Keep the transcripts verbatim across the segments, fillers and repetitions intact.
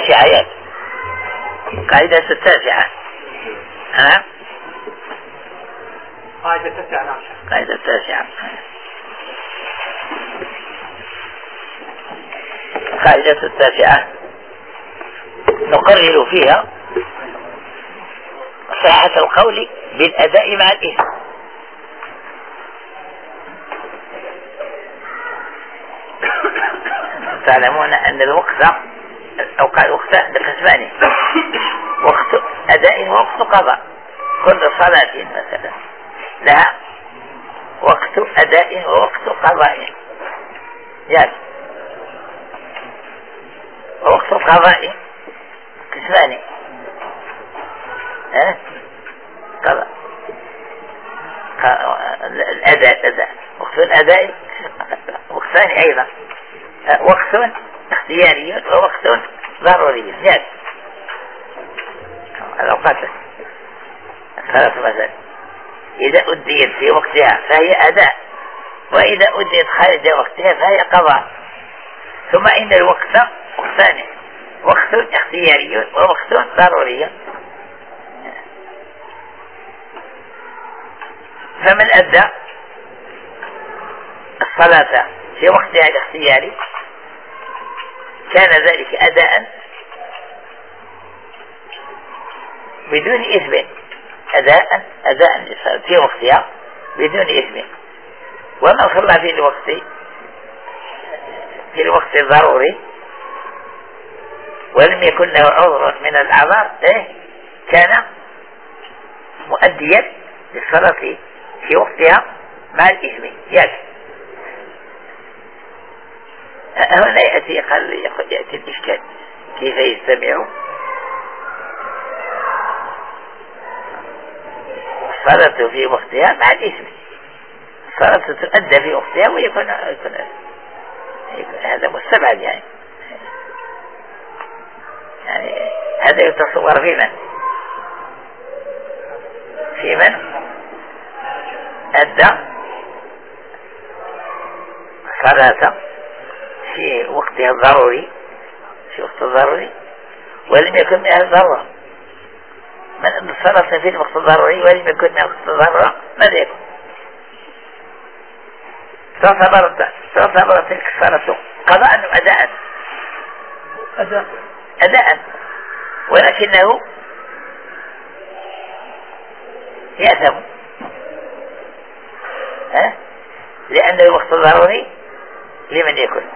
التاسعة يا قاعدة التاسعة. ها قاعدة التاسعة. قاعدة التاسعة قاعدة التاسعة نقرر فيها صحة القول بالأداء مع الإثم. تعلمون أن الوقت أوقع الوقت بقسمان: وقت أداء ووقت قضاء. كل صلاة مثلا لها وقت أداء ووقت قضاء، يعني وقت القضاء قسمان: ها قضاء الأداء الأداء وقت الأداء وقتان أيضا: وقت اختياري ووقت ضروري. يعني الأوقات ثلاث مثلا: إذا أديت في وقتها فهي أداء، وإذا أديت خارج وقتها فهي قضاء. ثم إن الوقت وقتان: وقت اختياري ووقت ضروري. فمن أدى الصلاة في وقتها الاختياري كان ذلك أداء بدون إثم. أداء أداء في وقتها بدون إثم. ومن صلى في الوقت في الوقت الضروري ولم يكن له عذر من الأعذار كان مؤديا للصلاة في وقتها مع الإثم. يأتي هنا يأتي قال يأتي الإشكال: كيف يجتمع الصلاة في وقتها مع الإثم؟ الصلاة تؤدى في وقتها ويكون يكون يكون هذا مستبعد. يعني يعني هذا يتصور في من في من أدى الصلاة في وقتها الضروري في وقت الضروري ولم يكن منها الضرورة. من أدى الصلاة في الوقت الضروري ولم يكن منها وقت الضرورة ماذا يكون؟ تعتبر تعتبر تلك الصلاة قضاء أم أداء؟ أداء أداء، ولكنه يأثم. ها؟ لأن الوقت الضروري لمن يكون؟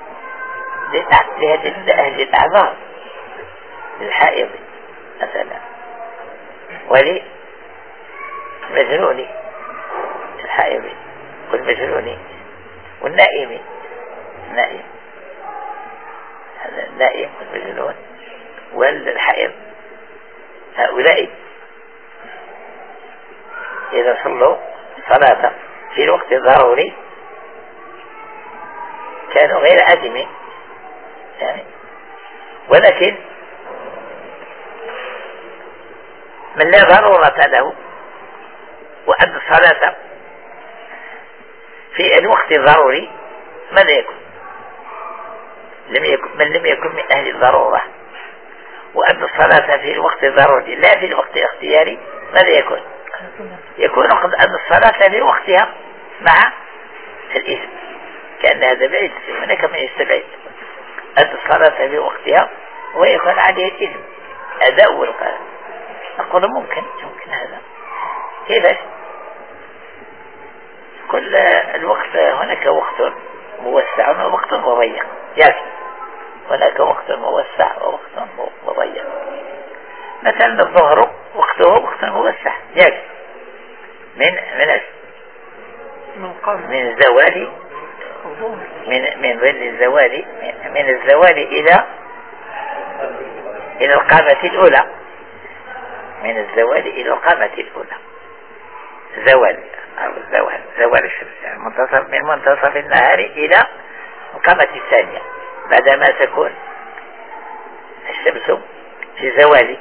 لأهل الأعذار، للحائض مثلا، ولمجنون الحائض والمجنون والنائم. النائم هذا النائم والمجنون والحائض هؤلاء إذا صلوا صلاة في الوقت الضروري كانوا غير آثمين. يعني ولكن من لا ضرورة له وأدى الصلاة في الوقت الضروري ماذا يكون؟ لم يكن من لم يكن من أهل الضرورة وأدى الصلاة في الوقت الضروري لا في الوقت الاختياري ماذا يكون؟ يكون قد أدى الصلاة في وقتها مع الإثم. كأن هذا بعيد، هناك من يستبعد أدى الصلاة في وقتها ويكون عليه الإثم أداء والقرار. نقول ممكن ممكن هذا. كيف؟ كل الوقت هناك وقت موسع ووقت مضيق. يعني هناك وقت موسع ووقت مضيق. مثلا الظهر وقته وقت موسع، يعني من من من الزوال من من ظل الزوال من الزوال إلى إلى القامة الأولى. من الزوال إلى القامة الأولى زوال أو الزوال زوال الشمس، يعني منتصف من منتصف النهار إلى القامة الثانية بعدما تكون الشمس في زوال.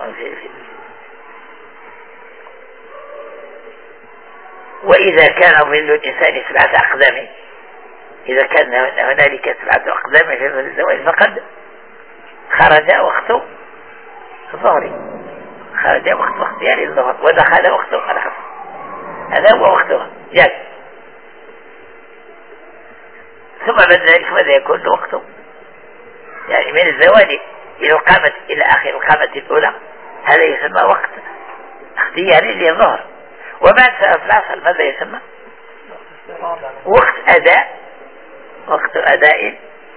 وإذا كان ظل الإنسان سبعة أقدام، إذا كان هنالك سبعة أقدام في ظل الزوال فقد خرج وقت الظهر، خرج وقت اختيار الظهر ودخل وقت العصر، هذا هو وقتها جاز. ثم بعد ذلك ماذا يكون وقته؟ يعني من الزوال إلى القامة إلى آخر القامة الأولى، هذا يسمى وقت اختياري للظهر. وبعد صلاة العصر ماذا يسمى؟ وقت أداء، وقت أداء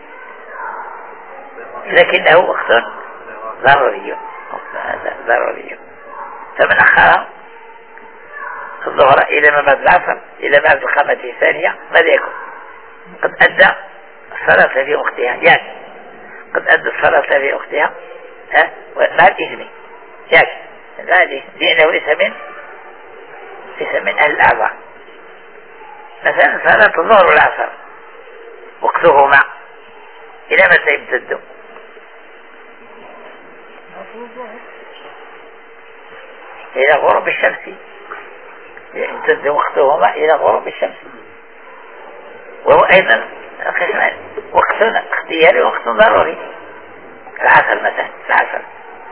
لكنه وقت ضروري، وقت أداء ضروري. فمن أخر الظهر إلى ما بعد العصر إلى ما بعد القامة الثانية ماذا يكون؟ قد أدى الصلاة في وقتها، يعني قد أدى الصلاة في وقتها ها مع الإثم، يعني هذه لأنه ليس من ليس من أهل الأعضاء. مثلا صلاة الظهر والعصر وقتهما إلى متى يمتد؟ إلى غروب الشمس، يمتد وقتهما إلى غروب الشمس. وهو أيضا قسمان، وقت اختياري ووقت ضروري. العصر مثلا، العصر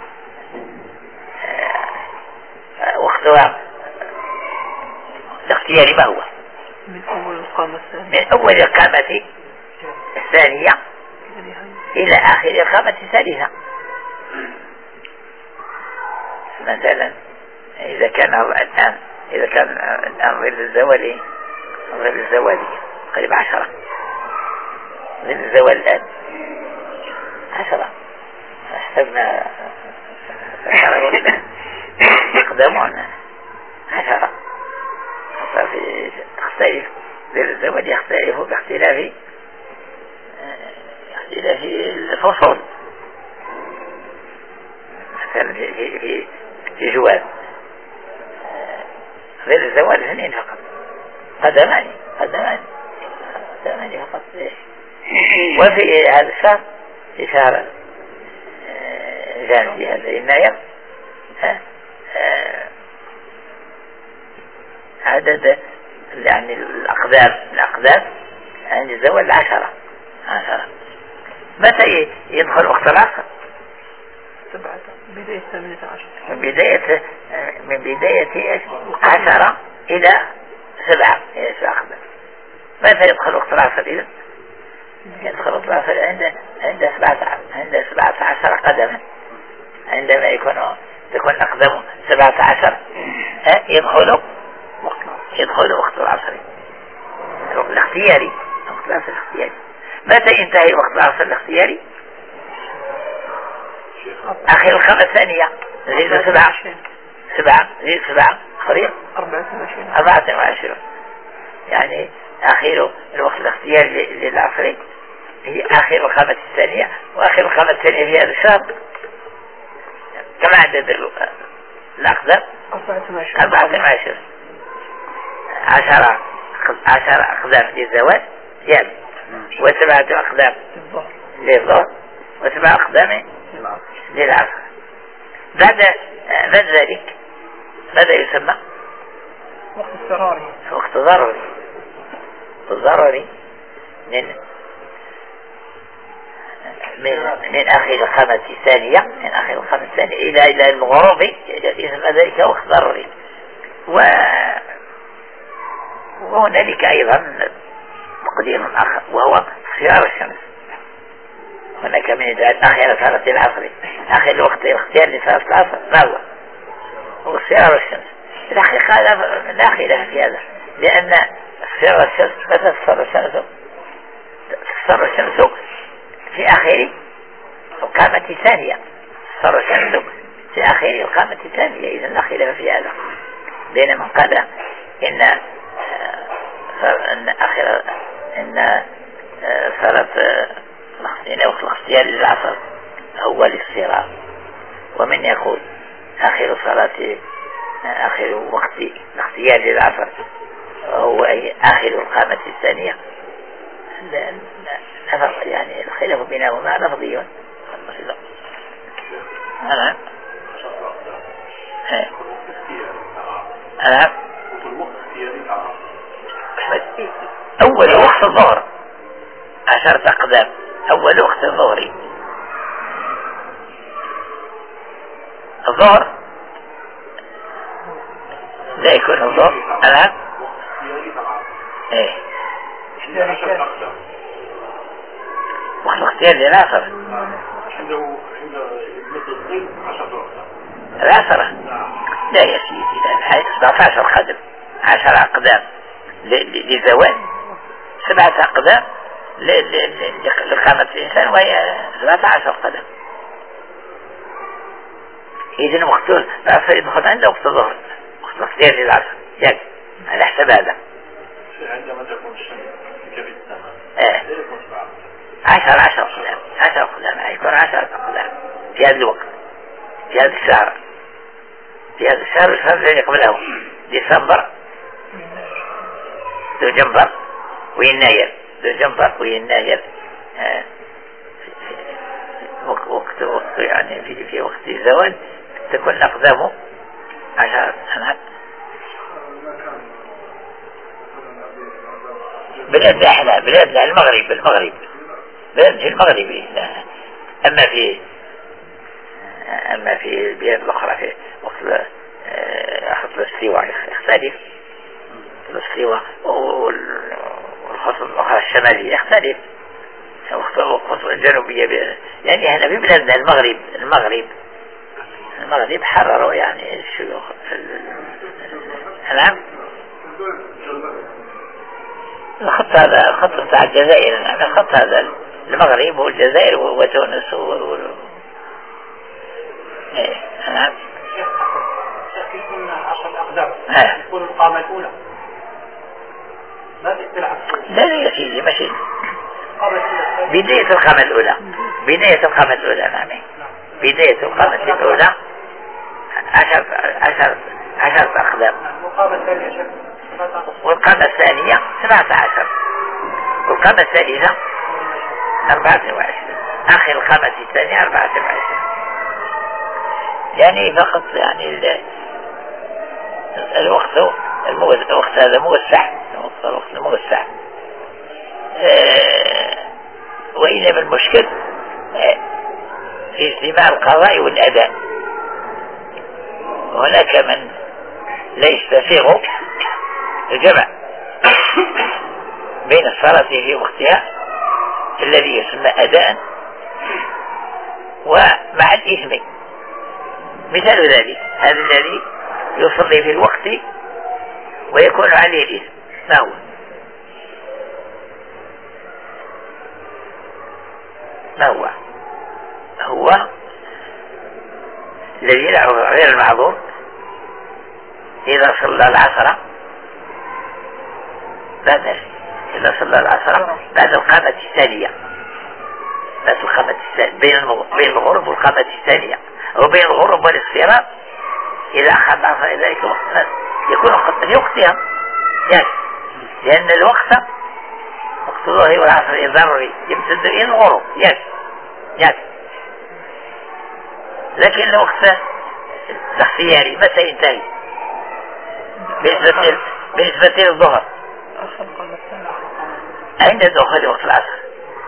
وقتها الاختياري ما هو؟ من أول القامة الثانية، من أول القامة الثانية إلى آخر القامة الثالثة. مثلا إذا كان الآن إذا كان الآن ظل الزوال ظل الزوال قريب عشرة، ظل الزوال الآن عشرة، حسبنا يقدمون عشرة، ففي تختلف ظل الزوال يختلف باختلاف اختلاف الفصول. مثلا في في في, في جوال ظل الزوال اثنين فقط، قدمان قدمان قدمان فقط. وفي هذا الشهر في شهر جانبي هذا يناير عدد يعني الأقدام الأقدام عند الزوال عشرة عشرة. متى يدخل وقت العصر؟ سبعة، بداية ثمانية عشر، من بداية من بداية عشرة إلى سبعة إلى سبعة أقدام. متى يدخل وقت العصر إذا؟ يدخل وقت العصر عند عند سبعة عند سبعة عشر قدما، عندما يكون تكون أقدام سبعة عشر يدخل يدخل وقت العصر الاختياري، وقت العصر الاختياري. متى ينتهي وقت العصر الاختياري؟ آخر الخامة الثانية، زيد سبعة سبعة زيد سبعة خريط أربعة وعشرين أربعة وعشرين، يعني آخر الوقت الاختياري للعصر هي آخر الخامة الثانية، وآخر الخامة الثانية في هذا الشهر كما عدد الأقدام أربعة وعشرين، عشرة عشرة أقدام للزواج يعني، وسبعة أقدام للظهر، وسبعة أقدام للعصر. بعد بعد ذلك ماذا يسمى؟ وقت اضطراري، وقت ضروري. ضروري من من من آخر الخامة الثانية من آخر الخامة الثانية إلى إلى الغروب، يسمى ذلك وقت ضروري. و وهنالك أيضا تقدير آخر وهو اختيار الشمس. هناك من يجعل آخر صلاة العصر آخر الوقت الاختيار لصلاة العصر ما هو؟ هو اختيار الشمس. في الحقيقة لا خلاف في هذا، لأن اختيار الشمس متى تصفر الشمس؟ تصفر الشمس في آخر القامة الثانية، تصفر الشمس في آخر القامة الثانية. إذا لا خلاف في هذا، بين من قال إن إن آخر إن صلاة إن وقت الاختيار للعصر هو الاستراحة، ومن يقول آخر صلاة آخر وقت الاختيار للعصر هو آخر القامة الثانية. يعني الخلاف بينهما لفظي. نعم نعم. أول وقت الظهر عشرة أقدام، أول وقت الظهر الظهر لا يكون الظهر الآن ايه وقت الاختيار للعصر العصر لا يا سيدي سبعة عشر قدم عشر أقدام لزوال سبعة أقدام لقامة الإنسان وهي سبعة عشر قدم. إذن وقت العصر يدخل عنده وقت الظهر وقت الاختيار للعصر يعني على حسب هذا عندما تكون الشمس في كبد السماء آه. عشر عشر قدام عشر قدام يكون عشر قدام في هذا الوقت في هذا الشهر في هذا الشهر الشهر الذي قبله ديسمبر ذو جنبر ويناير ذو جنبر ويناير آه. وقت وقت يعني في في وقت الزوال تكون أقدامه عشر سنوات. بلادنا احنا بلادنا المغرب المغرب بلاد المغرب اما في اما في البلاد الاخرى في وقت اخذ الاستواء يختلف الاستواء والخصوص الاخرى الشماليه يختلف وقت الجنوبيه يعني هنا في بلادنا المغرب المغرب المغرب حرروا يعني الشيوخ نعم الخط هذا الخط بتاع الجزائر نعم الخط هذا المغرب والجزائر وتونس و ايه نعم يكون عشر أقدام اه تكون القامة الأولى ما تلعب لا لا يا سيدي ماشي بداية القامة الأولى بداية القامة الأولى نعم بداية القامة الأولى عشر عشر عشر أقدام والقامة الثانية والقامة الثانية سبعة عشر والقامة الثالثة أربعة وعشرين آخر القامة الثانية أربعة وعشرين يعني فقط يعني الوقت الوقت هذا موسع الوقت موسع أه وإنما المشكل أه في اجتماع القضاء والأداء. هناك من لا يستفيغ الجمع بين الصلاة في وقتها الذي يسمى أداء ومع الإثم. مثال ذلك هذا الذي يصلي في الوقت ويكون عليه الإثم ما هو؟ ما هو؟ هو الذي غير المعذور إذا صلى العصر بعد إذا صلى العصر بعد القامة الثانية بعد القامة الثانية بين بين الغروب والقامة الثانية أو بين الغروب والاصفرار إذا أخذ العصر ذلك الوقت يكون في وقتها يعني لأن الوقت وقت الظهر والعصر ضروري يمتد إلى الغروب يعني يعني لكن الوقت الاختياري متى ينتهي بالنسبة بالنسبة للظهر عند دخول وقت العصر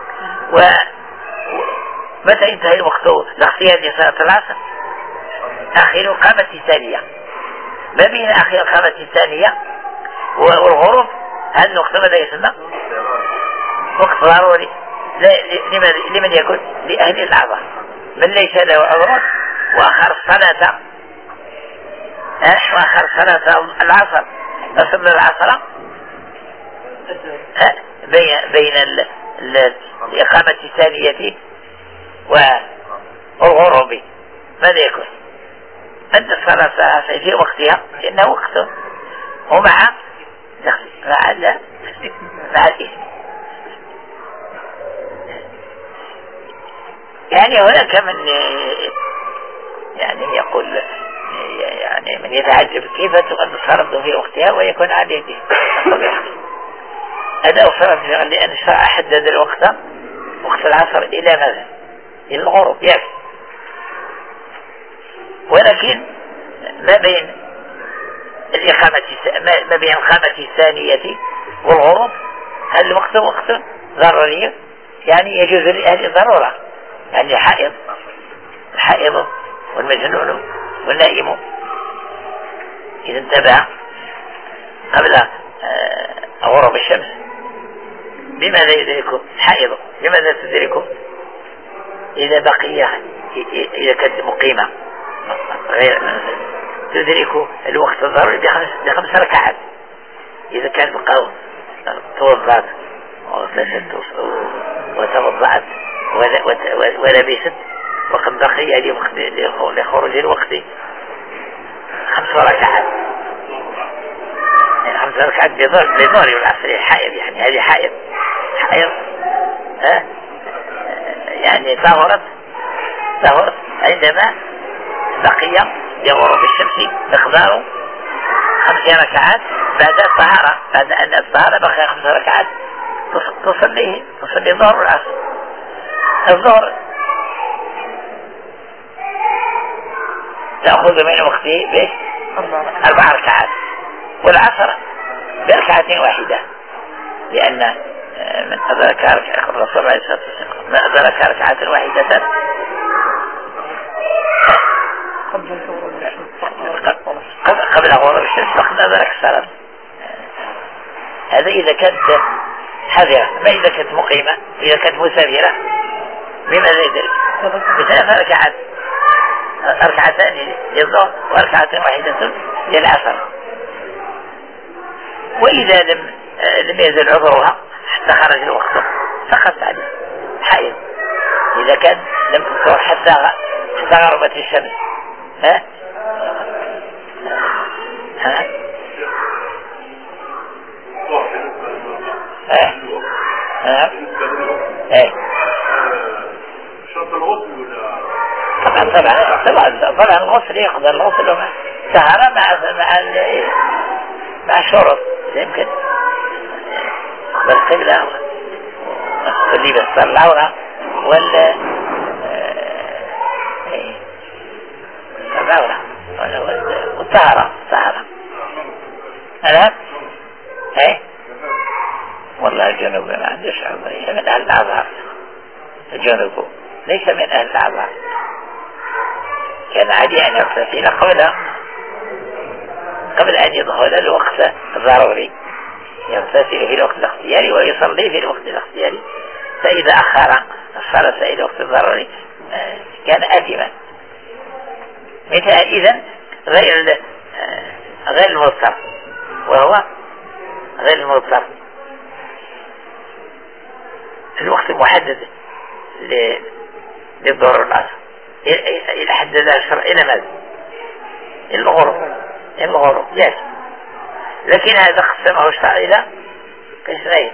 ومتى ينتهي الوقت الاختياري لصلاة العصر آخر القامة الثانية ما بين آخر القامة الثانية والغروب هذا الوقت ماذا يسمى وقت ضروري لمن يكون لأهل الأعذار من ليس له عذر وآخر الصلاة وآخر صلاة العصر نصلي العصر بين بين الإقامة الثانية والغروب ماذا يكون؟ أن الصلاة في وقتها لأنه وقت ومع مع مع الإثم. يعني هناك من يعني يقول يعني من يتعجب كيف تقدم الصلاة في وقتها ويكون عليه أداء الصلاة لأن الشرع حدد الوقت وقت العصر إلى ماذا؟ إلى الغروب يكفي. ولكن ما بين الإقامة ما بين القامة الثانية والغروب هذا الوقت وقت ضروري يعني يجوز لأهل الضرورة يعني الحائض الحائض والمجنون والنائم إذا انتبه قبل غروب الشمس بماذا يدركه؟ حائض بماذا تدركه؟ إذا بقي إذا كانت مقيمة غير تدرك الوقت الضروري بخمس, بخمس ركعات. إذا كانت بقوا توضأت وتوضأت ولبست وقد بقي لخروج الوقت خمس ركعات، يعني خمس ركعات بظهر والعصر حائض، يعني هذه حائض حائض ها يعني طهرت طهرت عندما بقي لغروب الشمس مقدار خمس ركعات بعد الطهارة، بعد أن الطهارة بقي خمس ركعات تصليه تصلي الظهر والعصر. الظهر تأخذ من وقته بإيش؟ أربع ركعات، والعصر بركعة واحدة، لأن من أدرك الرسول عليه الصلاة والسلام من أدرك ركعة واحدة قبل غروب الشمس فقد أدرك الصلاة. هذا إذا كانت حذرة، ما إذا كانت مقيمة، إذا كانت مسافرة بماذا يدرك؟ بثلاث ركعات، ركعتان للظهر وركعة واحدة للعصر. وإذا لم لم يزل عذرها حتى خرج الوقت فقط عليه حائض، إذا كان لم تكن حتى حتى غربت الشمس. ها ها ها ها ايه طبعا طبعا طبعا طبعا الغسل يقضى الغسل مع سهرة مع مع مع الشرب يمكن بالقبلة واللي بس العورة ولا العورة والطهارة الطهارة أنا ايه والله الجنوب ما عندوش عذر، ليس من أهل العذر. الجنوب ليس من أهل العذر، كان عادي أن يغتسل قبل قبل أن يدخل الوقت الضروري، يغتسل في الوقت الاختياري ويصلي في الوقت الاختياري، فإذا أخر الصلاة إلى الوقت الضروري كان آثما. مثال إذن غير غير المضطر، وهو غير المضطر الوقت محدد للظهر والعصر إلى حدد الشرع إلى ماذا؟ إلى الغروب، إلى الغروب جاز. لكن هذا قسمه الشرع إلى قسمين،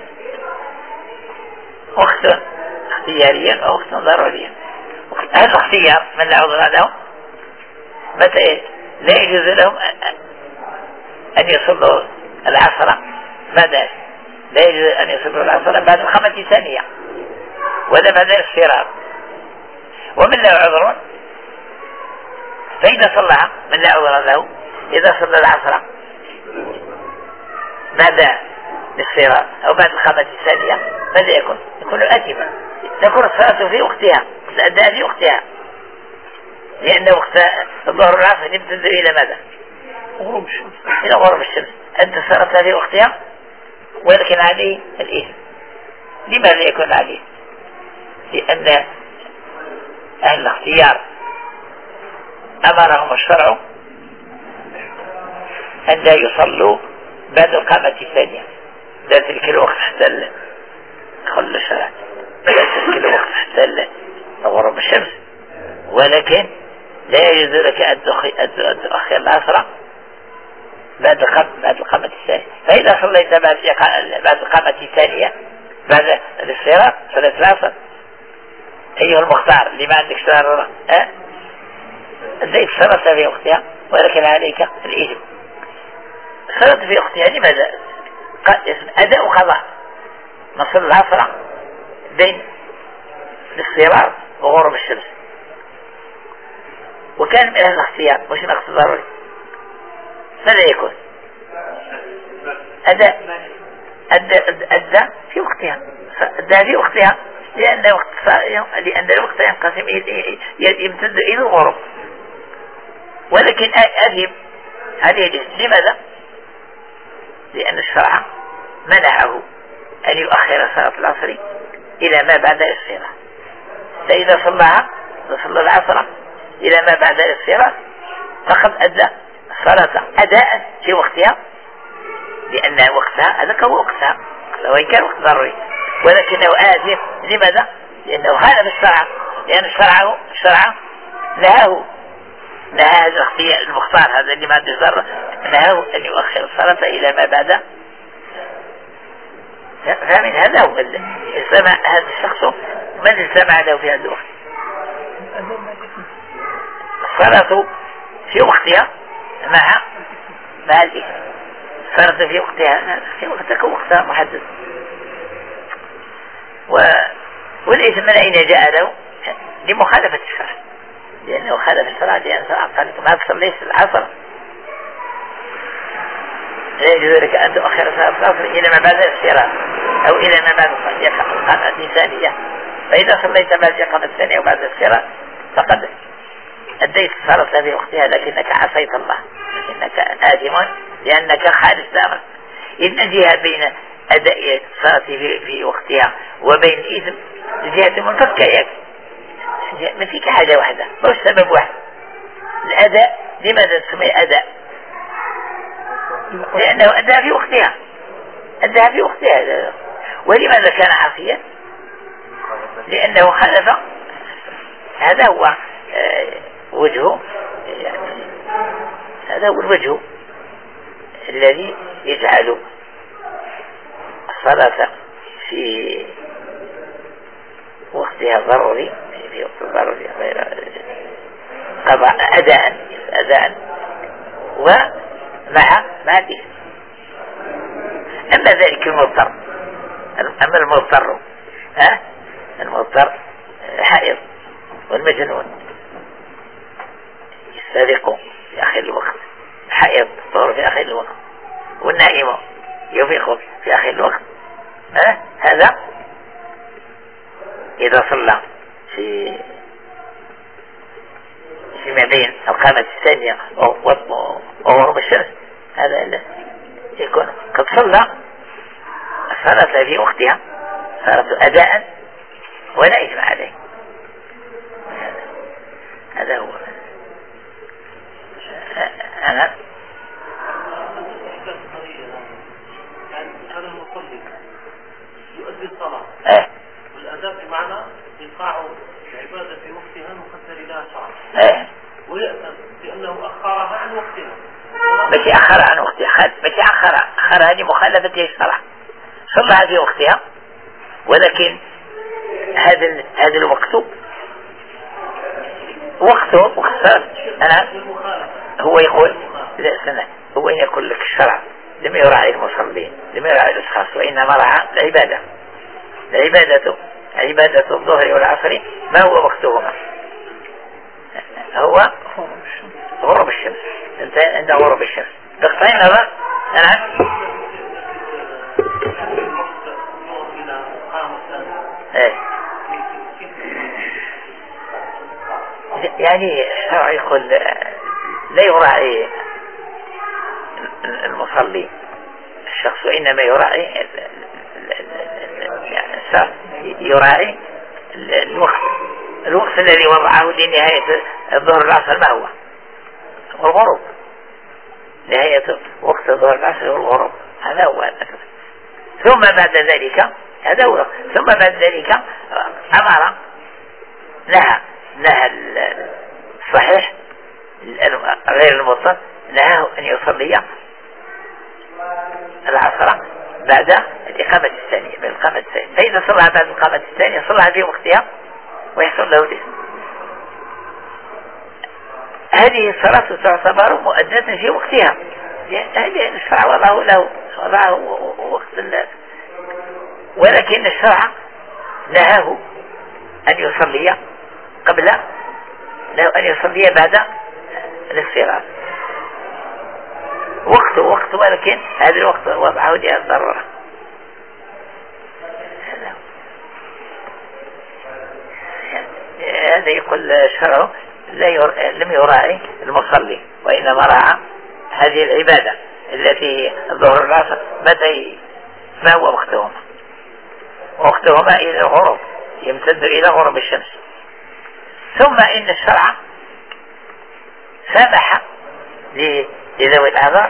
وقت اختياريا ووقت ضروريا. هذا الاختيار من لا عذر له متى لا يجوز لهم أن يصلوا العصر بعد لا يجوز أن يصلوا العصر بعد الخمسة ثانية ولا بعد الاصفرار. ومن لا عذر فإذا صلى من لا عذر له إذا صلى العصر بعد الاصفرار أو بعد الخمسة ثانية ماذا يكون؟ يكون آثما، تكون الصلاة في وقتها، الأداء في وقتها، لأن وقت الظهر والعصر يمتد إلى ماذا؟ غروب الشمس، إلى غروب الشمس. أنت صلت في وقتها ولكن عليه الإثم. لماذا يكون عليه؟ لأن أهل الاختيار أمرهم الشرع أن لا يصلوا بعد القامة الثانية، لا تلك الوقت حتى خل الشرع، لا تلك الوقت حتى غروب الشمس، ولكن لا يجوز لك أن تؤخر العصر بعد بعد القامة الثانية. فإذا صليت بعد بعد القامة الثانية بعد الاصفرار صلاة العصر أيها المختار اللي ما عندك صلاة ها أديت صلاة في وقتها ولكن عليك الإثم. صلاة في وقتها لماذا؟ أداء قضاء، نصل العصر بين الاصفرار وغروب الشمس، وكان من أهل الاختيار مش من الاختيار ضروري، ماذا يكون؟ أداء أدى أدى في وقتها، أدى في وقتها لأن وقت لأن الوقت ينقسم يمتد إلى الغروب، ولكن أجب عليه. لماذا؟ لأن الشرع منعه أن يؤخر صلاة العصر إلى ما بعد الصلاة. فإذا صلىها صلى العصر إلى ما بعد الصلاة فقد أدى الصلاة أداء في وقتها، لأن وقتها هذا هو وقتها وإن كان وقت ضروري، ولكنه آثم. لماذا؟ لأنه خالف الشرع، لأن الشرع الشرع نهاه نهى هذا الاختيار المختار هذا اللي ما عنده ضرر، نهاه أن يؤخر الصلاة إلى ما بعد. فمن هذا هو السمع هذا الشخص من السمع له في هذا الوقت. الصلاة في وقتها مع مع الإثم. الصلاة في وقتها في وقتك وقتها محدد. و... والإثم من أين جاء له؟ لمخالفة الشرع، لأنه خالف الشرع، لأن الشرع قال ما تصليش العصر لا يجوز لك أن تؤخر صلاة العصر إلى ما بعد الصلاة أو إلى ما بعد القامة الثانية. فإذا صليت بعد القامة الثانية وبعد الصلاة فقد أديت الصلاة في وقتها، لكنك عصيت الله، لكنك آثم لأنك خالف الأمر. إن الجهة بين أداء الصلاة في, في وقتها وبين الإثم الجهة منفكة، يكفي ما فيك حاجة واحدة، مش سبب واحد. الأداء لماذا تسمي أداء؟ لأنه أداء في وقتها، أداء في وقتها. ولماذا كان عاصيا؟ لأنه خالف. هذا هو وجهه، يعني هذا هو الوجه الذي يجعل الصلاة في وقتها ضروري، في وقت ضروري غير قضاء أداء أداء ومع مع الإثم. أما ذلك المضطر، أما المضطر ها المضطر حائض والمجنون يسترق في آخر الوقت، حائض تطهر في آخر الوقت، والنائم يفيق في آخر الوقت، ها هذا إذا صلى في فيما بين القامة الثانية وغروب الشمس هذا يكون قد صلى الصلاة في وقتها، صلاة أداء ولا إثم عليه. هذا هو. أنا هذا المصلي يؤدي الصلاة إيه والأداء بمعنى إيقاع العبادة في وقتها المقدر لها شرعا، إيه ويأتم بأنه أخرها عن وقتها. مش أخر عن وقتها، مش أخر أخر هذه مخالفة الشرع. صلى في وقتها، ولكن هذا هذا الوقت وقته وقت أنا هو يقول لا سنة هو يقول لك الشرع لم يراعي المصلين، لم يراعي الأشخاص، وإنما راعى العبادة. العبادة عبادة الظهر والعصر ما هو وقتهما؟ هو غروب الشمس. انت عند غروب الشمس تقطعين هذا أنا ايه يعني الشرع يقول لا يراعي المصلي الشخص، وإنما يراعي يراعي الوقت الوقت الذي وضعه لنهاية الظهر العصر. ما هو؟ الغروب، نهاية وقت الظهر العصر والغروب، هذا هو الأساس. ثم بعد ذلك هذا هو ثم بعد ذلك أمر نهى نهى الصحيح غير المضطر نهاه أن يصلي العصر بعد الإقامة الثانية بالإقامة الثانية. فإذا صلى بعد الإقامة الثانية صلى في وقتها ويحصل له الإثم. هذه الصلاة تعتبر مؤداة في وقتها، هذه الشرع وضعه له وضعه وقت الله، ولكن الشرع نهاه أن يصلي قبل له أن يصلي بعد الاصفرار. وقت وقت ولكن هذا الوقت وضعه للضرورة. هذا يقول الشرع لا ير... لم يراعي المصلي، وإنما راعى هذه العبادة التي الظهر والعصر متى ما هو وقتهما، وقتهما إلى الغروب، يمتد إلى غروب الشمس. ثم إن الشرع سمح لذوي الأعذار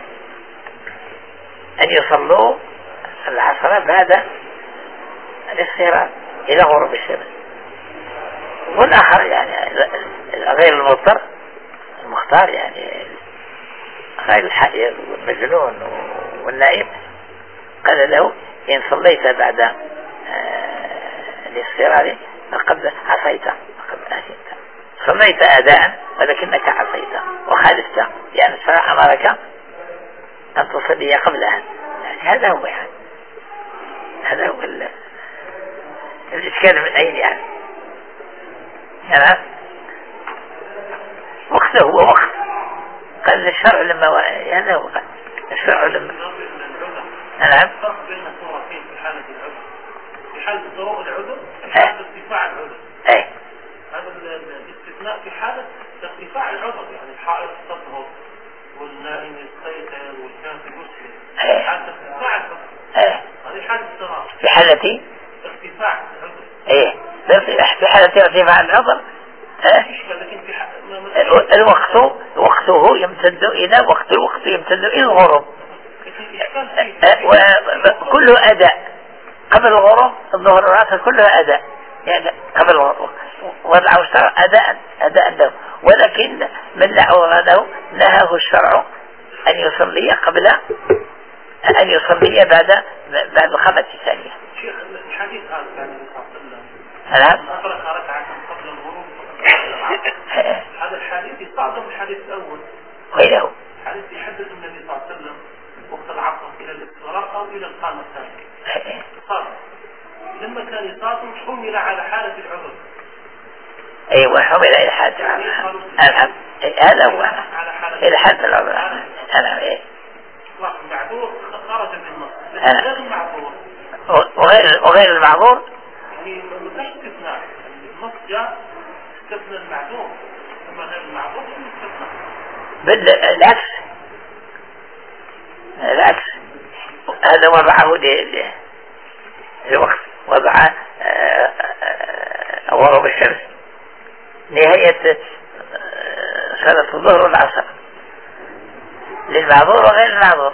أن يصلوا العصر بعد الاصفرار إلى غروب الشمس، والآخر يعني غير المضطر المختار يعني غير الحائض والمجنون والنائم قال له إن صليت بعد الاصفرار فقد عصيت فقد آثمت، صليت أداء ولكنك عصيت وخالفت لأن الشرع أمرك أن تصلي قبلها. يعني هذا هو يعني هذا هو الإشكال من أين يعني يعني وقته هو وقت قال الشرع لما هذا هو الشرع لما نعم فرق بين الصورتين في حالة العذر، في حالة طرق العذر في حالة ارتفاع العذر. ايه هذا الاستثناء في حالة ارتفاع العذر، يعني الحائط تطهر والنائم يستيقظ والكافر يسهر، في حالة ارتفاع العذر. ايه هذه حالة اضطرار في حالة ارتفاع العذر. ايه في حالة ارتفاع العذر لكن في حالة الوقت وقته يمتد إلى وقت الوقت يمتد إلى الغروب، وكل أداء قبل الغروب الظهر والعصر كلها أداء يعني قبل الغروب وضعه الشرع أداء أداء له، ولكن من دعوه له نهاه الشرع أن يصلي قبل أن يصلي بعد بعد خمس ثانية. شيخ الحديث هذا كان نعم أدرك ركعة قبل الغروب هذا الحديث يصادم الحديث الأول غيره، حديث يحدث النبي صلى الله عليه وسلم وقت العصر إلى الاستراحة أو إلى القامة الثانية صادم. لما كان يصادم حمل على حالة العذر. أيوة حمل إلى حالة العذر. الحمد هذا هو إلى حالة العذر. أنا إيه المعذور خرج بالنص غير المعذور وغير وغير المعذور يعني ما كانش استثناء، النص جاء استثنى المعذور ثم غير المعذور استثناء. بالعكس العكس هذا وضعه لوقت وضع غروب الشمس نهاية صلاة الظهر والعصر للمعذور وغير المعذور،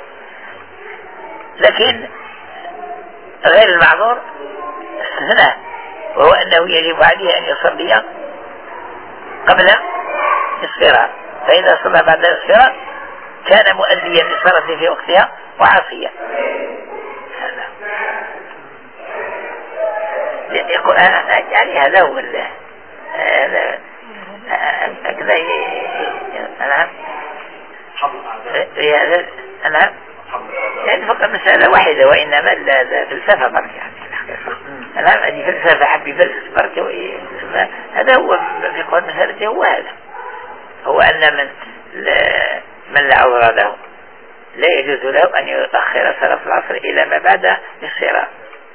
لكن غير المعذور استثناء وهو أنه يجب عليه أن يصلي قبل الاصفرار، فإذا صلى بعد الاصفرار كان مؤديا للصلاة في وقتها وعاصيا. يقول يعني هذا هو هذا أنا أنا يعني فقط مسألة واحدة وإنما الفلسفة برك يعني الآن هذه فلسفة حبي فلسفة برك هذا هو في قول مسألته هو هذا هو أن من لا من لا عذر له لا يجوز له أن يؤخر صلاة العصر إلى ما بعد الصلاة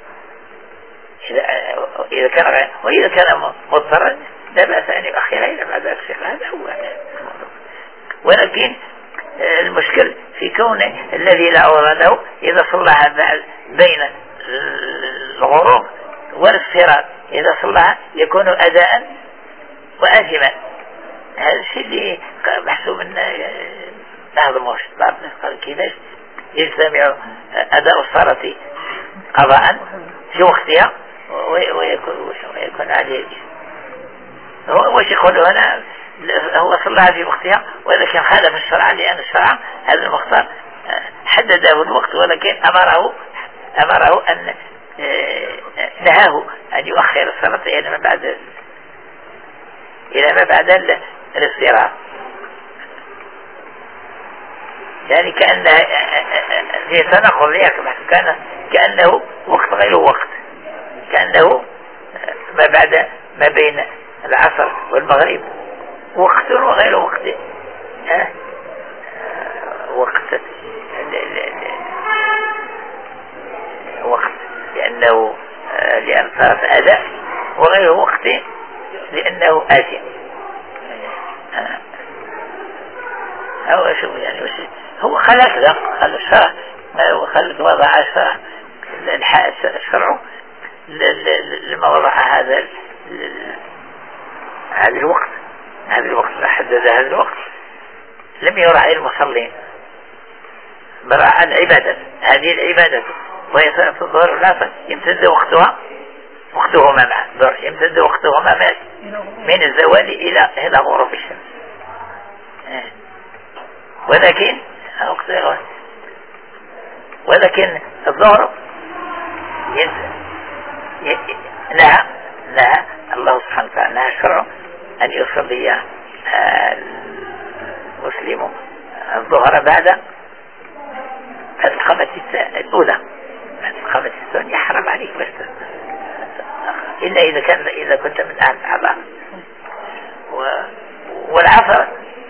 إذا كان وإذا كان مضطرا لا بأس أن يؤخر إلى بعد الصلاة. هذا هو الموضوع، ولكن المشكل في كونه الذي لا عذر له إذا صلى بين الغروب والاصفرار إذا صلى يكون أداء وآثما. هذا الشيء اللي محسوب من بعض المشطات قال كيفاش يجتمع أداء الصلاة قضاء في وقتها ويكون, ويكون عليه وش يقول هنا هو صلى في وقتها ولكن خالف الشرع لأن الشرع هذا المختار حدده الوقت ولكن أمره أمره أن نهاه أن يؤخر الصلاة إلى ما بعد إلى ما بعد الاصفرار، يعني كأن في تناقض كان كأنه وقت غير وقت، كأنه ما بعد ما بين العصر والمغرب وقت وغير وقت أه؟ وقت وقت لأنه لأن صارت أداء وغير وقت لأنه آثم. شوف يعني وش هو خلق له خلق شرع وخلق وضع شرع الشرع لما وضع هذا هذا الوقت هذا الوقت حدد هذا الوقت لم يراعي المصلين بل راعى العبادة هذه العبادة وهي صلاة الظهر والعصر يمتد وقتها وقتهما مع الظهر يمتد وقتهما مع من الزوال إلى إلى غروب الشمس ولكن ولكن الظهر نهى نهى الله سبحانه وتعالى نهى الشرع أن يصلي المسلم الظهر بعد القامة الأولى بعد القامة الثانية يحرم عليك بس إلا إذا كان إذا كنت من أهل الأعضاء والعصر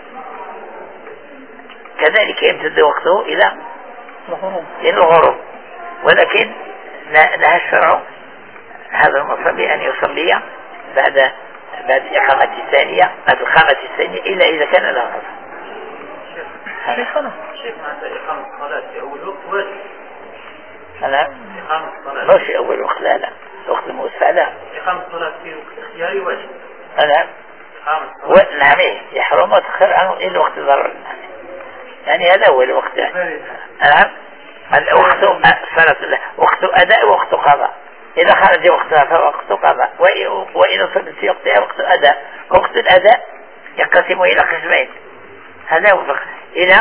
كذلك يمتد وقته إلى الغروب ولكن نهى الشرع هذا المصلي أن يصلي بعد بعد الإقامة الثانية بعد القامة الثانية إلا إذا كان له عذر. شيخنا شيخ معنى إقامة الصلاة في أول وقت واجب. أنا إقامة الصلاة مش أول وقت لا لا وقت موسع لا. إقامة الصلاة في وقت اختياري واجب. أنا إقامة نعم يحرم وتخير عنه إلا وقت ضرر يعني هذا هو الوقت يعني. نعم الوقت صلاة وقت أداء ووقت قضاء إذا خرج وقتها فوقت قضاء وإذا صلت في وقتها وقت أداء وقت الأداء ينقسم إلى قسمين هذا هو إلى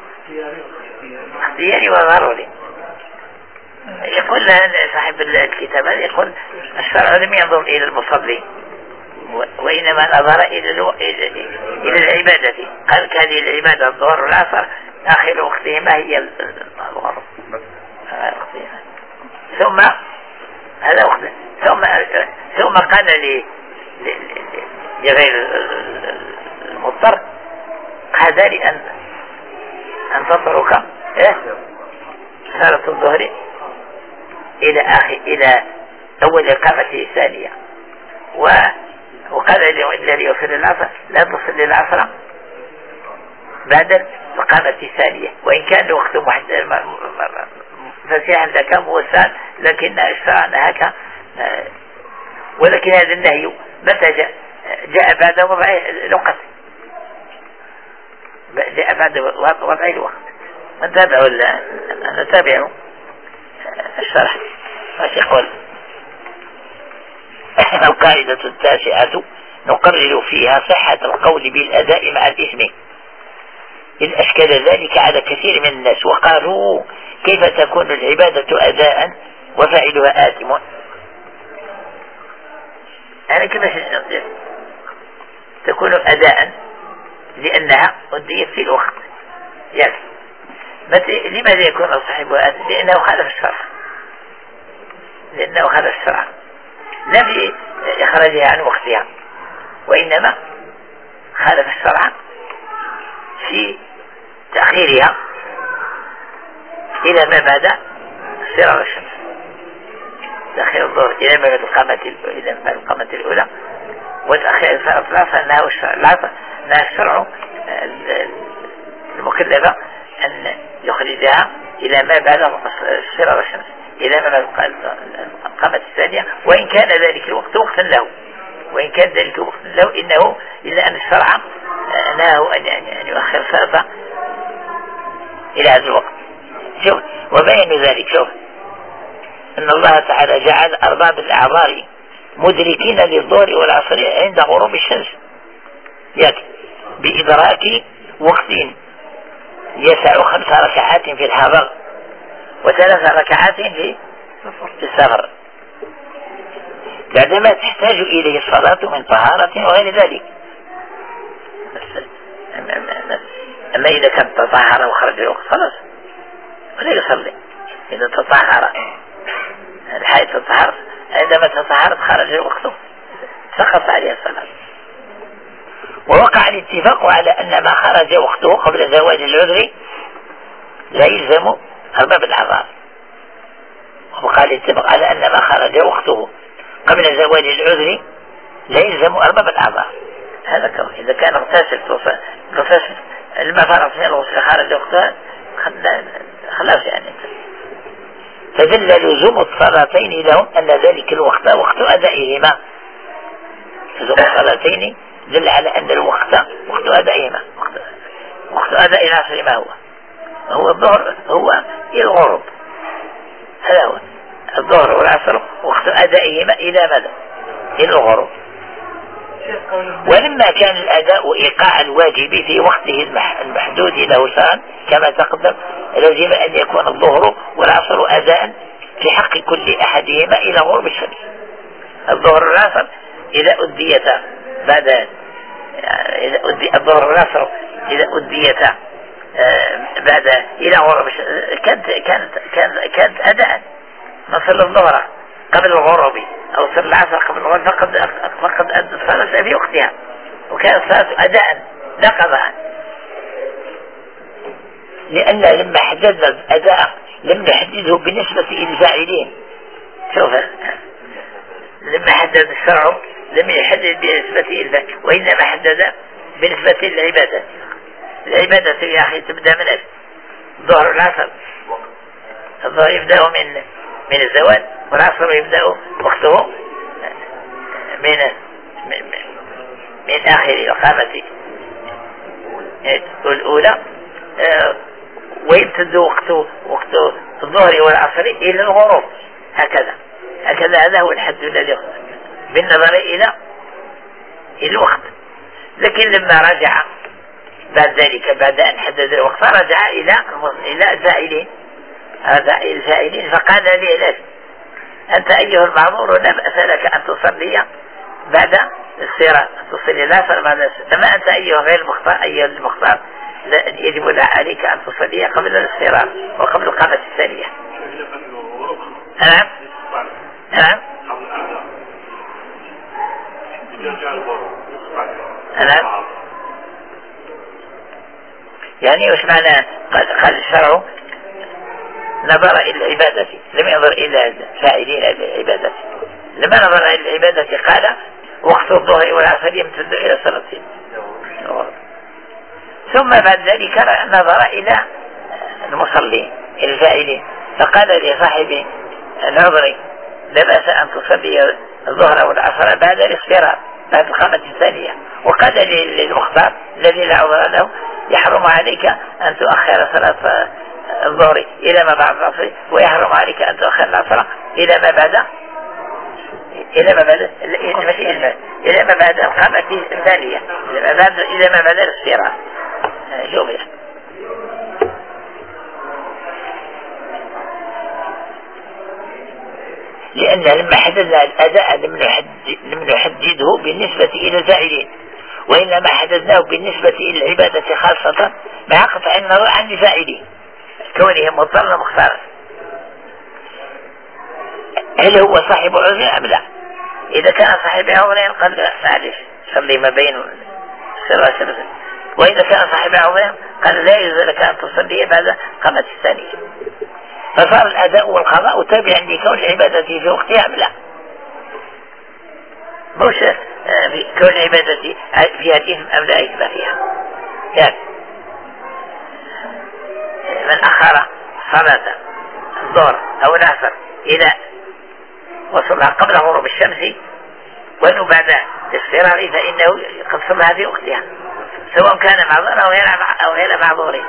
اختياري وضروري. يقول صاحب الكتاب يقول الشرع لم ينظر إلى المصلي وإنما نظر إلى الو... إلى العبادة قال هذه العبادة الظهر والعصر آخر وقتهما هي الظهر ثم هذا وقت ثم ثم قال لي لغير المضطر هذا لأن أن تترك إيه صلاة الظهر إلى آخر إلى أول القامة الثانية و وقال الذي يصل العصر لا تصل العصر بعد القامة الثانية وإن كان الوقت فسيح لك موسى لكن الشرع نهاك ولكن هذا النهي متى جاء جاء بعد وضع الوقت جاء بعد وضع الوقت نتابع ولا نتابع الشرح ماش يقول القاعدة التاسعة نقرر فيها صحة القول بالأداء مع الإثم إذ أشكل ذلك على كثير من الناس وقالوا كيف تكون العبادة أداء وفاعلها آثم أنا كما تكون أداء لأنها أديت في الوقت يعني لماذا يكون صاحبها آثم لأنه خالف الشرع لأنه خالف الشرع لا في إخراجها عن وقتها وإنما خالف الشرع في تأخيرها إلى ما بعد صراع الشمس تأخير الظهر إلى ما بعد القامة إلى ما بعد القامة الأولى وتأخير صلاة العصر أنه الشرع الشرع المكلفة أن يخرجها إلى ما بعد صراع الشمس إلى ما بعد القامة الثانية وإن كان ذلك الوقت وقتا له وإن كان ذلك وقتا له إنه إلا أن الشرع نهاه أن يؤخر الصلاة إلى هذا الوقت. شوف وبين ذلك شوف أن الله تعالى جعل أرباب الأعذار مدركين للظهر والعصر عند غروب الشمس يعني بإدراك وقت يسع خمس ركعات في الحضر وثلاث ركعات في السفر بعدما تحتاج إليه الصلاة من طهارة وغير ذلك. أما إذا كان تطهر وخرج الوقت خلاص ولا يصلي إذا تطهر الحياة تطهر عندما تطهرت خرج الوقت سقط عليه الصلاة. ووقع الاتفاق على أن ما خرج وقته قبل زواج العذر لا يلزم أرباب الأعذار وقع الاتفاق على أن ما خرج وقته قبل زواج العذر لا يلزم أرباب الأعذار. هذا كون إذا كان اغتسل اغتسل لما فرض فيها الغسل خارج وقتها خلاص يعني. فدل لزوم الصلاتين لهم أن ذلك الوقت وقت أدائهما. لزوم الصلاتين دل على أن الوقت وقت أدائهما، وقت, وقت أداء العصر ما هو هو الظهر هو الغروب، هذا هو الظهر والعصر وقت أدائهما إلى ماذا؟ إلى الغروب. ولما كان الأداء إيقاع الواجب في وقته المحدود له شرعا كما تقدم، لازم أن يكون الظهر والعصر أداء في حق كل أحدهما إلى غروب الشمس. الظهر والعصر إذا أديتا بعد إذا أدي الظهر والعصر إذا أديتا بعد إلى غروب الشمس كانت كانت كانت كانت أداء. نصل الظهر قبل الغروب أو صل العصر قبل الغروب فقد فقد أدى الصلاة في وقتها، وكانت الصلاة أداء لا قضاء. لأن لما حددنا الأداء لم نحدده بالنسبة إلى الفاعلين. شوف لما حدد الشرع لم يحدد بالنسبة إلى الفاعلين، وإنما حدد بالنسبة للعبادة. العبادة يا أخي تبدأ من الظهر والعصر. الظهر يبدأ من من الزوال، والعصر يبدأ وقته من من, من آخر القامة الأولى، ويمتد وقت وقت الظهر والعصر إلى الغروب. هكذا هكذا هذا هو الحد الذي بالنظر إلى الوقت. لكن لما رجع بعد ذلك بعد أن حدد الوقت رجع إلى إلى الفاعلين الفاعلين فقال لي لك أنت أيها المعذور لا بأس لك أن تصلي بعد الصلاة، تصلي العصر بعد الصلاة. أما أنت أيها غير المختار أيها المختار يجب عليك أن تصلي قبل الصلاة وقبل القامة الثانية. نعم نعم نعم يعني وش معنى قال الشرع نظر إلى العبادة لم ينظر إلى فاعلين العبادة. لما نظر إلى العبادة قال وقت الظهر والعصر يمتد إلى صلاتين. ثم بعد ذلك نظر إلى المصلين إلى الفاعلين فقال لصاحب العذر لا بأس أن تصلي الظهر والعصر بعد الاصفرار بعد القامة الثانية. وقال للمختار الذي لا عذر له يحرم عليك أن تؤخر صلاة الظهر إلى ما بعد العصر، ويحرم عليك أن تؤخر العصر إلى ما بعد إلى ما بعد إلى ما بعد القامة الثانية إلى ما بعد الاصفرار. شوف لأن لما حددنا الأداء لم نحدده بالنسبة إلى الفاعلين، وإنما حددناه بالنسبة إلى العبادة خاصة مع قطع النظر عن الفاعلين كونه مضطر مختار. هل هو صاحب عذر أم لا؟ إذا كان صاحب عذر قال معلش صلي ما بين السر والسر، وإذا كان صاحب عذر قال لا يجوز لك أن تصلي بعد قامة الثانية. فصار الأداء والقضاء تابعا لكون العبادة في وقتها أم لا؟ مش في كون العبادة فيها الإثم أم لا إثم فيها. يعني من أخر صلاة الظهر أو العصر إلى وصلها قبل غروب الشمس ولو بعد اصفراره فإنه قد صلها في وقتها سواء كان معذورا أو غير معذور.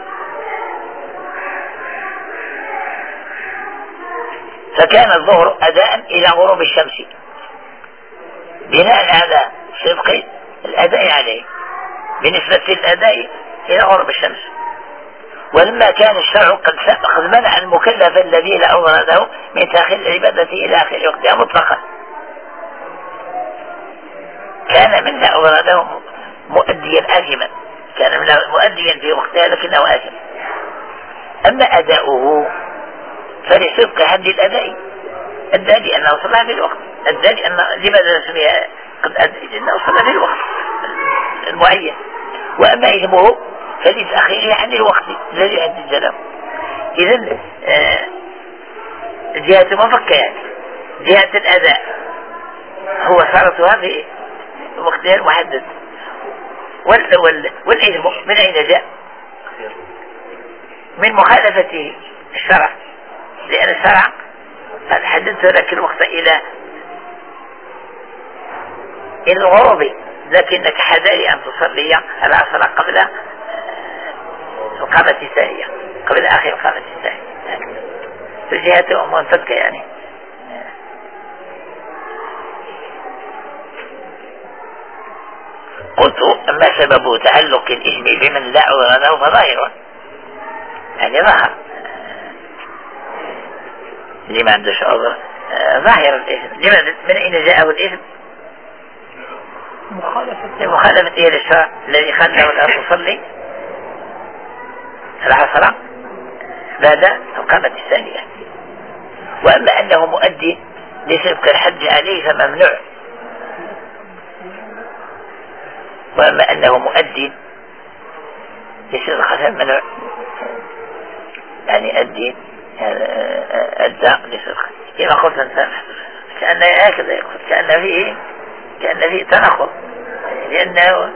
فكان الظهر أداء إلى غروب الشمس بناء على صدق الأداء عليه بالنسبة للأداء إلى غروب الشمس. ولما كان الشرع قد منع المكلف الذي لا عذر له من تأخير العبادة إلى آخر وقتها مطلقا، كان من لا عذر له مؤديا آثما، كان من مؤديا في وقتها لكنه آثم. أما أداؤه فلصدق حد الأداء أدى لأنه صلى في الوقت، أدى لأن لماذا سمي قد أدى لأنه صلى في الوقت المعين. وأما إثمه فلتأخيره عن الوقت الذي حدد له. إذن آه جهة مفكة يعني جهة الأداء هو صارتها في وقتها المحدد، والإثم من أين جاء؟ من مخالفته الشرع، لأن الشرع قد حددت لك الوقت إلى إلى الغروب، لكنك حذاري أن تصلي العصر قبل القامة الثانية، قبل آخر القامة الثانية، في جهة منفكة يعني. قلت أما سبب تعلق الإثم بمن لا عذر له فظاهر، يعني ظهر اللي ما عندوش عذر ظاهر الإثم. لماذا؟ من أين جاءه الإثم؟ لمخالفته للشرع الذي خلاه لا تصلي العصر بعد القامة الثانية. وأما أنه مؤدي لسبق الحج عليه فممنوع، وأما أنه مؤدي لسبق فممنوع، يعني أدي أدى لسبق كما قلت أنت، كأن هكذا يقول، كأن فيه كأن فيه تناقض، لأنه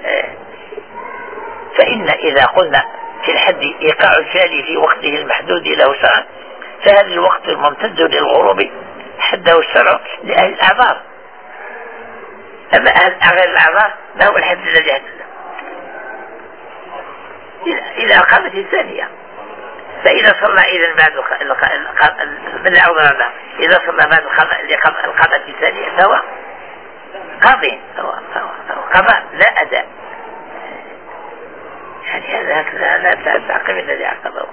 فإن إذا قلنا في الحد إيقاع الفعل في وقته المحدود له شرعا، فهذا الوقت الممتد للغروب حده الشرع لأهل الأعذار. أما أهل غير الأعذار ما هو الحد الذي حدده إلى القامة الثانية. فإذا صلى إذا بعد من العذر له، إذا صلى بعد القامة الثانية فهو قاضي، فهو قضاء لا أداء. يعني هذا هكذا لا تعقب الذي عقبه.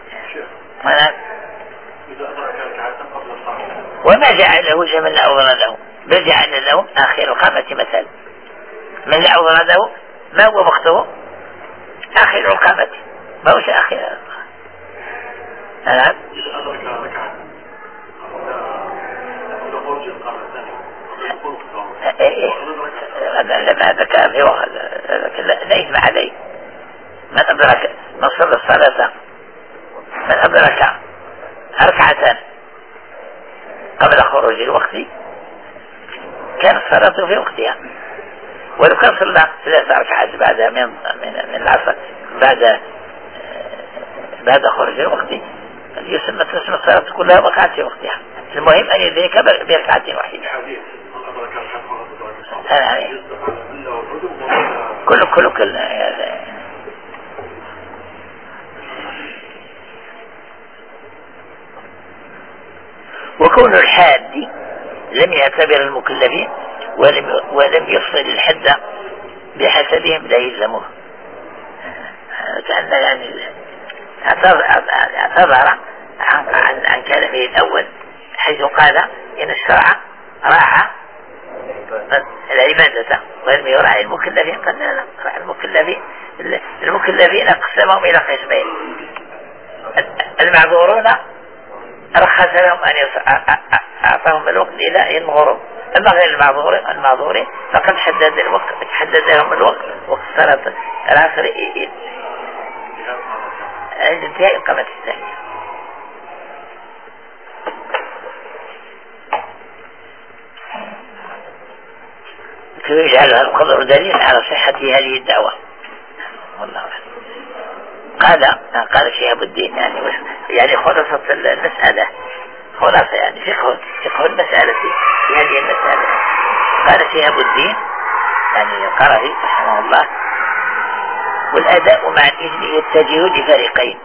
وما جعله لمن لا عذر له، بل جعل له آخر القامة مثلا. من لا عذر له ما هو وقته؟ آخر القامة، ما هوش آخر. نعم. هذا كان في وقت لا يجمع عليه. من أدرك من صلى الصلاة من أدرك ركعة قبل خروج الوقت كان الصلاة في وقتها، ولو كان صلى ثلاث ركعات بعد من من العصر بعد بعد خروج الوقت يسمى تسمى الصلاة كلها وقعت في وقتها. المهم أن يدرك بركعة واحدة. كل كل كل وكون الحاد لم يعتبر المكلفين ولم ولم يفصل الحد بحسبهم لا يلزمه، كأن يعني اعتذر عن عن كلامه الأول حيث قال إن الشرع راعى العبادة ولم يراعي المكلفين. قال لا لا، راعى المكلفين. المكلفين قسمهم إلى قسمين: المعذورون رخص لهم أن أعطاهم الوقت إلى الغروب، أما غير المعذورين المعذورين فقد حدد الوقت، حدد لهم الوقت وقت صلاة العصر عند انتهاء القامة الثانية. يجعل القدر دليل على صحة هذه الدعوة. والله قال قال شهاب الدين يعني يعني خلاصة المسألة، خلاصة يعني فقه فقه المسألة في هذه المسألة. قال شهاب الدين يعني القرافي رحمه الله: والأداء مع الإذن يتجه لفريقين،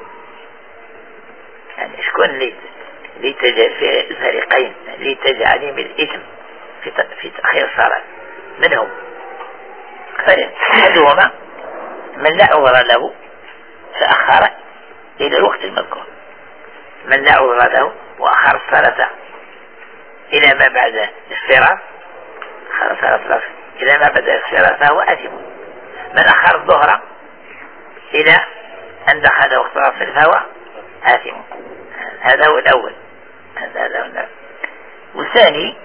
يعني شكون اللي لتجعل في الفريقين لتجعلهم الإثم في في تأخير الصلاة منهم. أحدهما من لا عذر له فأخر إلى الوقت المذكور، من لا عذر له وأخر الصلاة إلى ما بعد الصلاة، أخر صلاة العصر إلى ما بعد الصلاة فهو آثم. من أخر الظهر إلى أن دخل وقت العصر فهو آثم. هذا هو الأول. هذا هو الأول. والثاني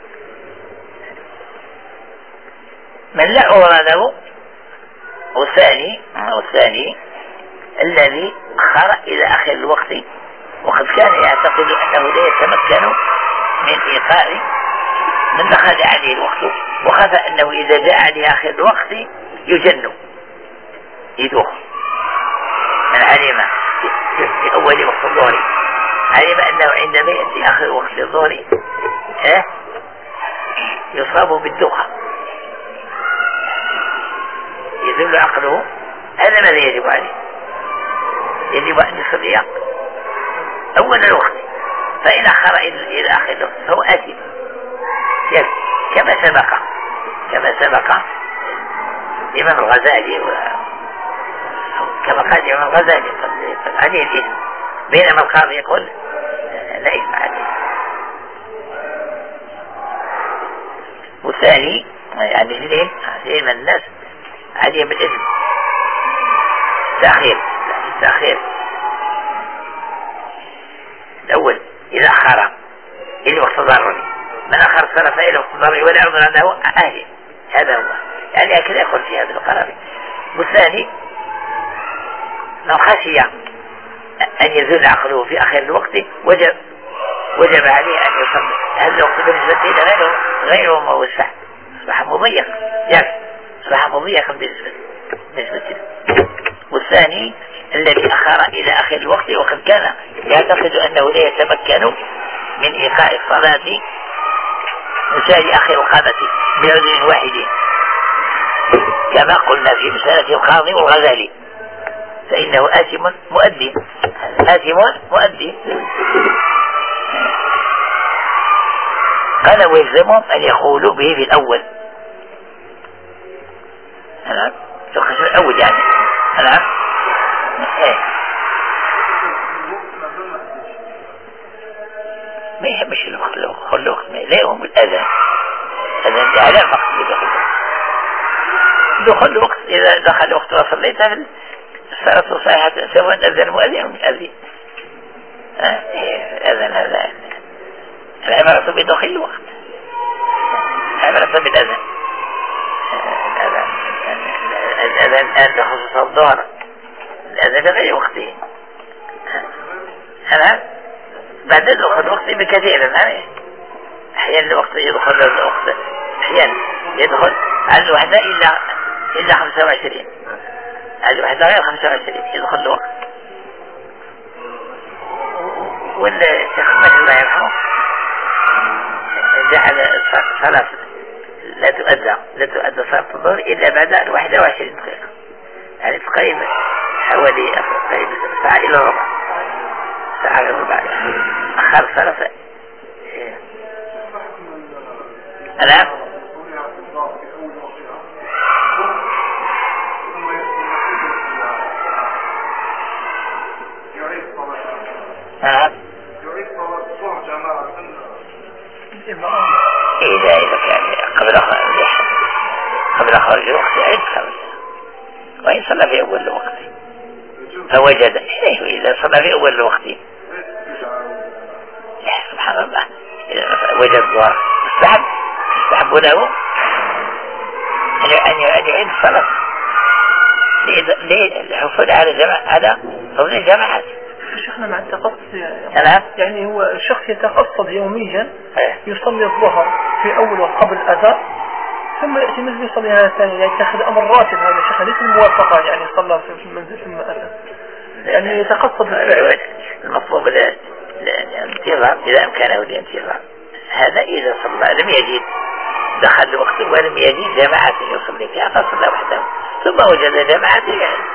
من لا عذر له، والثاني والثاني الذي أخر إلى آخر الوقت وقد كان يعتقد أنه لا يتمكن من إيقاع من دخل عليه الوقت، وخاف أنه إذا جاء عليه آخر الوقت يجن، يدوخ. من علم في أول وقت الظهر علم أنه عندما يأتي آخر وقت الظهر اه يصاب بالدوخة يذل عقله. هذا ماذا يجب عليه؟ يجب أن يصلي أول الوقت، فإن أخر إلى آخر الوقت فهو آثم كما سبق كما سبق الإمام الغزالي و... كما قال الإمام الغزالي عليه الإثم، بينما القاضي يقول لا إثم عليه. والثاني يعني اثنين اثنين من الناس عليهم بالإثم تأخير تأخير. الأول إذا أخر إلى وقت ضروري، من أخر صرف إلى وقت ضروري ولا عذر له أهله، هذا هو يعني هكذا يقول في هذا القرار. والثاني من خشي أن يزول عقله في آخر الوقت وجب وجب عليه أن يصلي. هذا الوقت بالنسبة إلى غيره غيره موسع، أصبح مضيق يعني أصبح مضيقا بالنسبة له. والثاني الذي أخر إلى آخر الوقت وقد كان يعتقد أنه لا يتمكن من إيقاع الصلاة مساء آخر قامته بعذر واحد كما قلنا في مسألة القاضي والغزالي، فإنه آثم مؤدي آثم مؤدي. قال ويلزمهم أن يقولوا به في الأول. نعم القسم الأول يعني نعم ايه ما يهمش الوقت الوقت الوقت لا يهم الأذان أذان الإعلام فقط بدخل دخل الوقت. إذا دخل الوقت وصليت الصلاة صحيحة سواء أذان مؤذن من أذن أذان هذا العبارة بدخل الوقت، العبارة بالأذان الأذان الآن بخصوص الظهر الأذان بغير وقته. أنا بعد دخل الوقت بكثير أحيانا الوقت يدخل الوقت أحيانا يدخل على الوحدة إلا إلا خمسة وعشرين على الوحدة غير خمسة وعشرين يدخل الوقت. والشيخ أحمد الله يرحمه جعل صلاة لا تؤدى لا تؤدى صلاة الظهر إلا بعد الواحدة وعشرين دقيقة، يعني تقريبا حوالي تقريبا ساعة إلى ربع ساعة إلى ربع أخر صلاة. أنا نعم إذا إذا كان قبل قبل خارج الوقت يعيد خارج، وإن صلى في أول الوقت فوجد إيه إذا صلى في أول الوقت سبحان الله إذا وجد الظهر استحب استحب له أن يعيد الصلاة للحصول على جماعة على فضل الجماعات. شيخنا مع التقصد يعني هو الشخص يتقصد يوميا يصلي الظهر في أول وقبل الأذان ثم يأتي مثل يصلي هذا الثاني، يعني يتخذ أمر راتب. هذا شيخنا ليس الموافقة يعني صلى في المنزل ثم أذان، يعني يتقصد الفعل. المطلوب الانتظار إذا أمكنه الانتظار. هذا إذا صلى لم يجد دخل الوقت ولم يجد جماعة يصلي فيها فصلى وحده ثم وجد جماعة يعني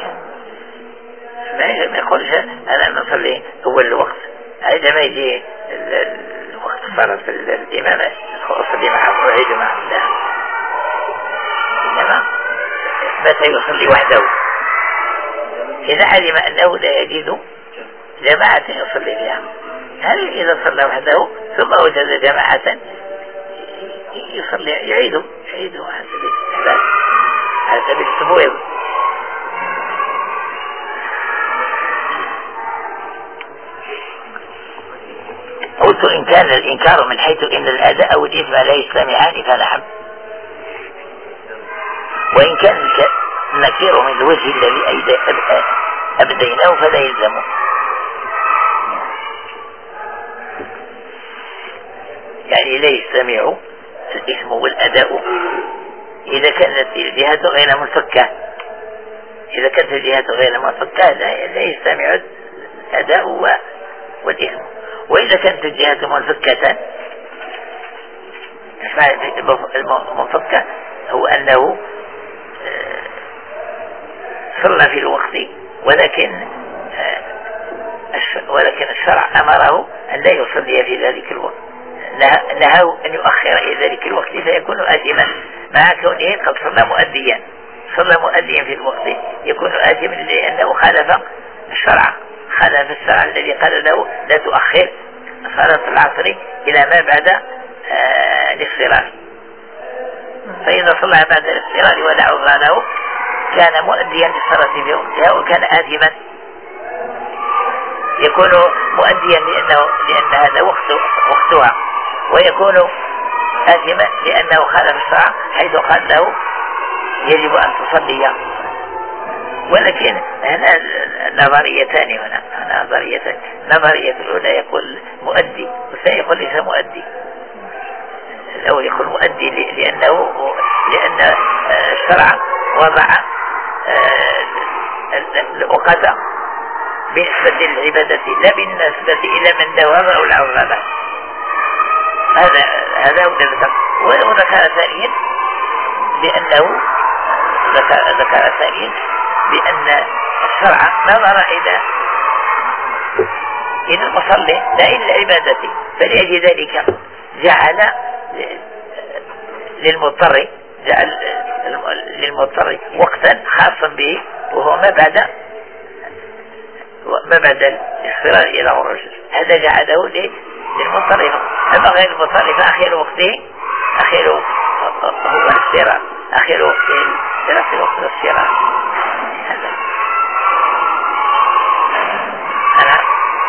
ما يقولش أنا نصلي أول الوقت عندما يجي الوقت صار في الإمام أصلي معه وأعيد معه. لا، إنما متى يصلي وحده إذا علم أنه لا يجد جماعة يصلي بها. هل إذا صلى وحده ثم وجد جماعة يصلي يعيده يعيده على سبيل الاستحباب على سبيل التفويض. قلت إن كان الإنكار من حيث إن الأداء والإثم لا يجتمعان فنعم، وإن كان النكير من الوجه الذي أبديناه فلا يلزمه. يعني لا يجتمع الإثم والأداء إذا كانت الجهة غير منفكة، إذا كانت الجهات غير منفكة لا يجتمع الأداء والإثم. وإذا كانت الجهات منفكة المنفكة هو أنه صلى في الوقت ولكن ولكن الشرع أمره أن لا يصلي في ذلك الوقت، نهاه أن يؤخر إلى ذلك الوقت فيكون آثما مع كونه قد صلى مؤديا صلى مؤديا في الوقت يكون آثما لأنه خالف الشرع خالف الشرع الذي قال له لا تؤخر صلاة العصر إلى ما بعد آه الاصفرار. فإذا صلى بعد الاصفرار ولا عذر له كان مؤديا للصلاة في وقتها وكان آثما، يكون مؤديا لأنه لأن هذا وقت وقتها، ويكون آثما لأنه خالف الشرع حيث قال له يجب أن تصلي. ولكن هنا نظريتان هنا نظريتان نظرية الأولى يقول مؤدي والثاني يقول ليس مؤدي. الأول يقول مؤدي لأنه لأن الشرع وضع الأقدة بالنسبة للعبادة لا بالنسبة إلى من داوم أو العظمة. هذا هذا هو ذكر. وذكر ثانيا بأنه ذكر ذكر ثانيا بأن الشرع نظر إلى إلى المصلي لا إلى العبادة، فلأجل ذلك جعل للمضطر جعل للمضطر وقتا خاصا به وهو ما بعد ما بعد الاصفرار إلى غروب الشمس. هذا جعله للمضطر. أما غير المضطر فأخير وقته أخير هو الاصفرار أخير وقته في وقت الاصفرار. هذا أنا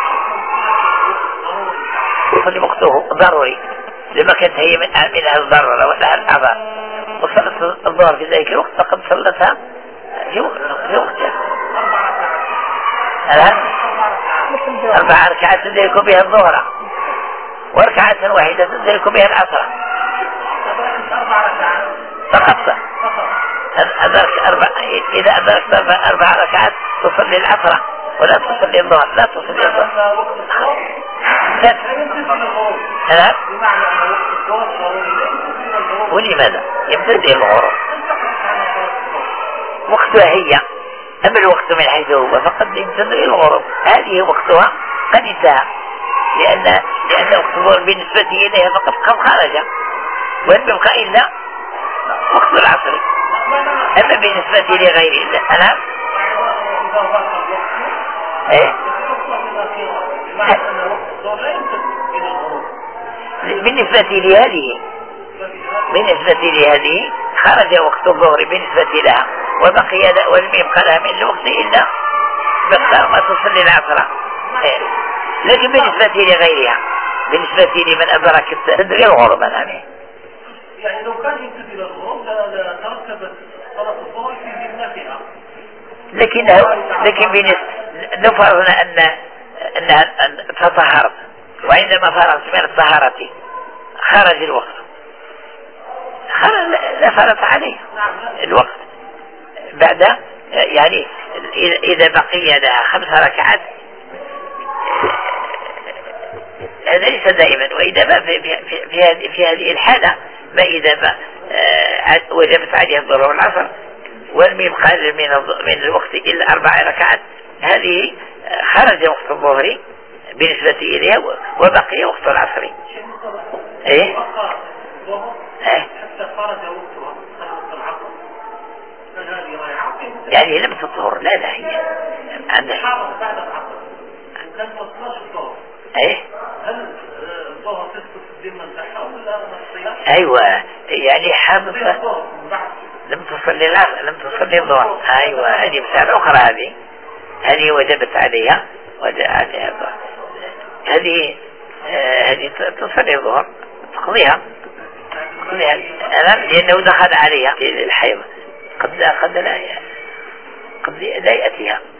يصلي وقته ضروري لما كانت هي من منها الضرورة ولا الأعذار، وصلت الظهر في ذلك الوقت فقد صلتها في وقتها. الآن أربع ركعات تدرك بها الظهر وركعة واحدة تدرك بها العصر فقط. أدرك أربع إذا أدركت أربع ركعات تصلي العصر ولا تصلي الظهر لا تصلي الظهر. لا ولماذا يمتد الغروب وقتها هي. أما الوقت من حيث هو فقد يمتد الغروب هذه وقتها قد انتهى لأن لأن وقت بالنسبة إليها فقد قد خرج وإن يبقى إلا وقت العصر. أما بالنسبة لغير الله أنا إيه بالنسبة لهذه بالنسبة لهذه خرج وقت الظهر بالنسبة لها وبقي ولم يبقى لها من الوقت إلا بقى ما تصلي العصر. إيه. لكن بالنسبة لغيرها بالنسبة لمن أدرك تدري الغروب أمامه يعني لو كان يمتد إلى الغروب لترتبت صلاة الظهر في ذمتها. لكنه لكن بالنسبة نفرضنا أن أنها تطهرت وعندما فرغت من الطهارة خرج الوقت خرج لا فرط عليه الوقت بعد يعني إذا بقي لها خمس ركعات هذا ليس دائما. وإذا ما في, في, في, هذه, في هذه الحالة ما إذا ما وجبت عليه الظهر والعصر ولم يبقى من, من الوقت إلا أربع ركعات هذه خرج وقت الظهر بالنسبة إليها وبقي وقت العصر. إيه؟ إيه؟ يعني لم تطهر لا لا هي عندها ايه هل الظهر تسقط الذمة نتاعها ولا نصيها؟ ايوه يعني حاضر لم تصلي العصر لم تصلي الظهر. ايوه هذه مسألة اخرى هذه هذه وجبت عليها وجبت عليها هذه هذه تصلي الظهر تقضيها تقضيها لأنه دخل عليها الحيض قد قد لا قد لا يأتيها